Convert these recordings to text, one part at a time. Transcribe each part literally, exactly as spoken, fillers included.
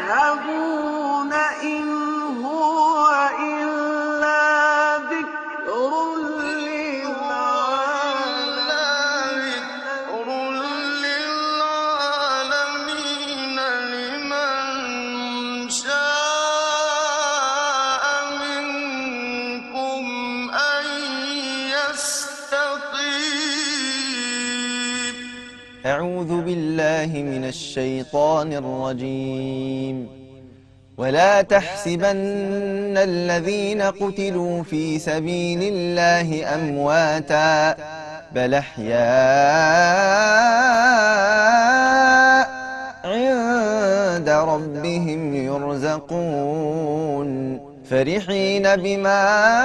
تَذْهَبُونَ إِنْ هُوَ إِلَّا ذِكْرٌ لِّلْعَالَمِينَ لِمَن شَاءَ مِنكُمْ أَن يَسْتَقِيمَ. أعوذ بالله من الشيطان الرجيم. ولا تحسبن الذين قتلوا في سبيل الله أمواتا بل أحياء عند ربهم يرزقون فرحين بما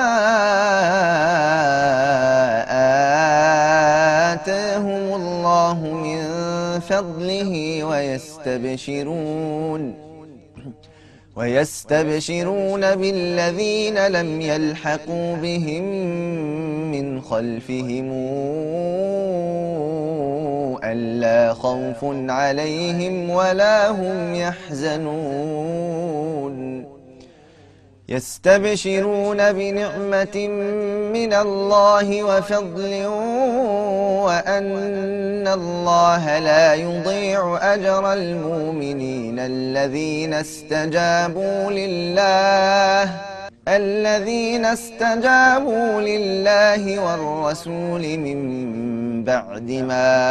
آتاهم الله من فضله ويستبشرون ويستبشرون بالذين لم يلحقوا بهم من خلفهم ألا خوف عليهم ولا هم يحزنون يستبشرون بنعمة من الله وفضل وأن الله لا يضيع أجر المؤمنين الذين استجابوا لله الذين استجابوا لله والرسول من بعد ما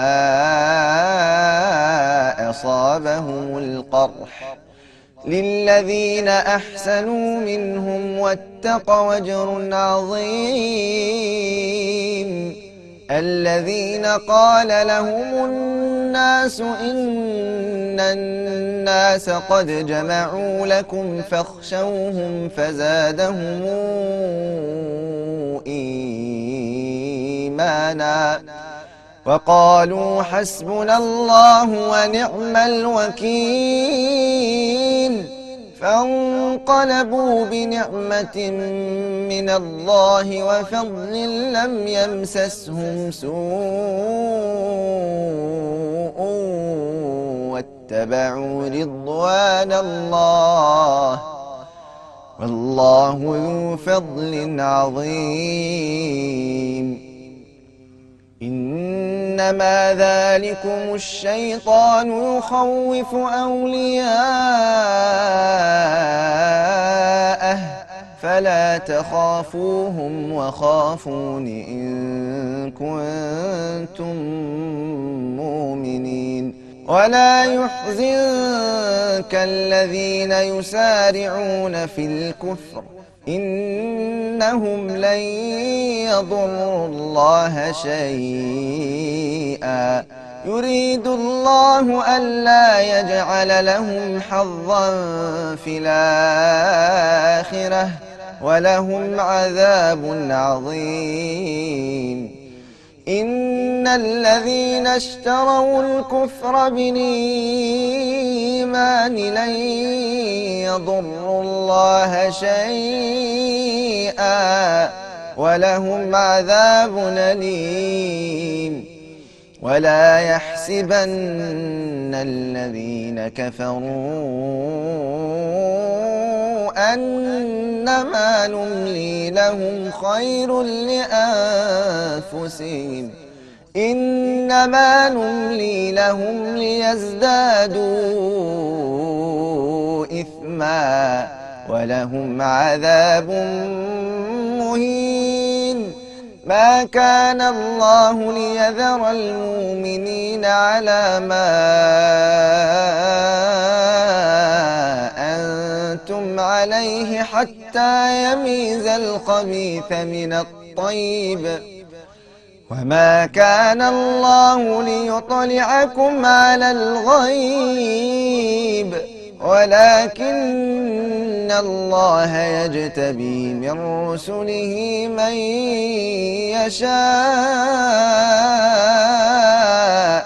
أصابهم القرح للذين أحسنوا منهم واتقوا أجر عظيم الذين قال لهم الناس إن الناس قد جمعوا لكم فاخشوهم فزادهم إيمانا وقالوا حسبنا الله ونعم الوكيل فانقلبوا بنعمة من الله وفضل لم يمسسهم سوء واتبعوا رضوان الله والله ذو فضل عظيم. إنما ذلكم الشيطان يخوف أولياءه فلا تخافوهم وخافون إن كنتم مؤمنين ولا يحزنك الذين يسارعون في الكفر إنهم لن يضروا الله شيئا يريد الله ألا يجعل لهم حظا في الآخرة ولهم عذاب عظيم. إن الذين اشتروا الكفر بالإيمان لن يضروا الله شيئا ولهم عذاب أليم. ولا يحسبن الذين كفروا أنما نملي لهم خير لأنفسهم إنما نملي لهم ليزدادوا إثما ولهم عذاب مهين. ما كان الله ليذر المؤمنين على ما أنتم عليه حتى يميز الخبيث من الطيب وما كان الله ليطلعكم على الغيب ولكن الله يجتبي من رسله من يشاء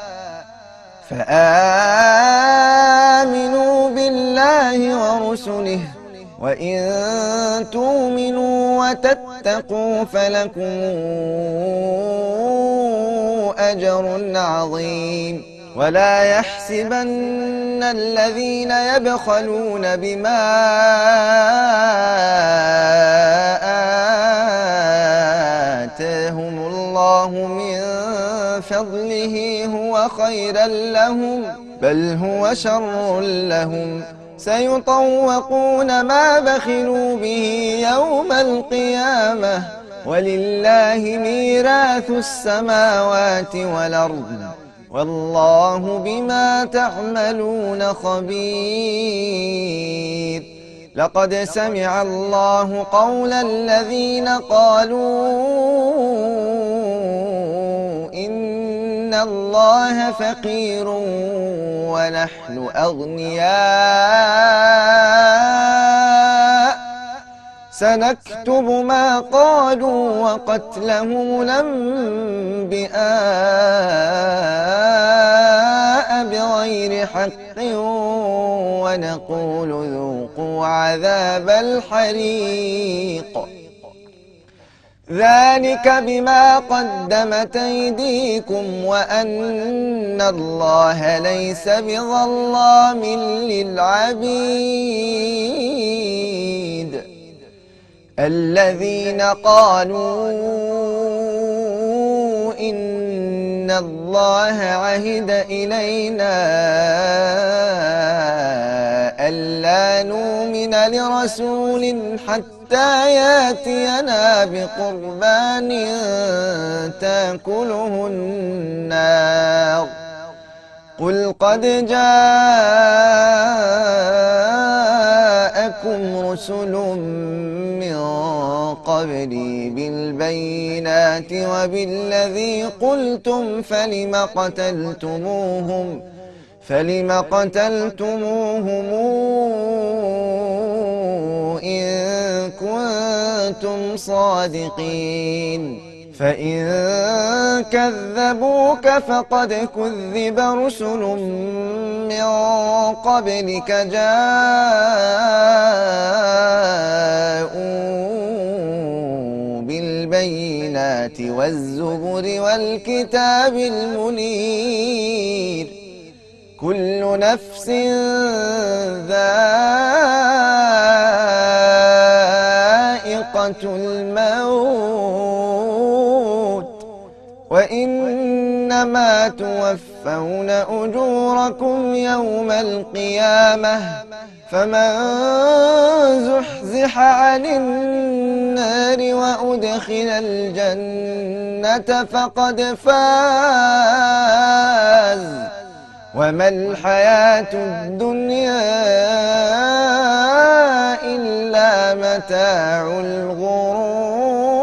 فآمنوا بالله ورسله وإن تؤمنوا وتتقوا فلكم أجر عظيم. ولا يحسبن الذين يبخلون بما آتاهم الله من فضله هو خيرا لهم، بل هو شر لهم، سيطوقون ما بخلوا به يوم القيامة، ولله ميراث السماوات والأرض، والله بما تعملون خبير. لقد سمع الله قول الذين قالوا إن الله فقير ونحن أغنياء، سنكتب ما قالوا وقتلهم الأنبياء بغير حق، ونقول ذوقوا عذاب الحريق، ذلك بما قدمت أيديكم وأن الله ليس بظلام للعبيد. الذين قالوا إن الله عهد إلينا ألا نؤمن لرسول حتى يأتينا بقربان تأكله النار، قل قد جاءكم رسل من قبلي بالبينات وبالذي قلتم فلم قتلتموهم فلم قتلتموهم إن كنتم صادقين، فإن كذبوك فقد كذب رسل من قبلك جاءوا بالبينات والزبر والكتاب المنير، كل نفس ذائقة الموت، وإنما توفون أجوركم يوم القيامة، فمن زحزح عن النار وأدخل الجنة فقد فاز، وما الحياة الدنيا إلا متاع الغرور.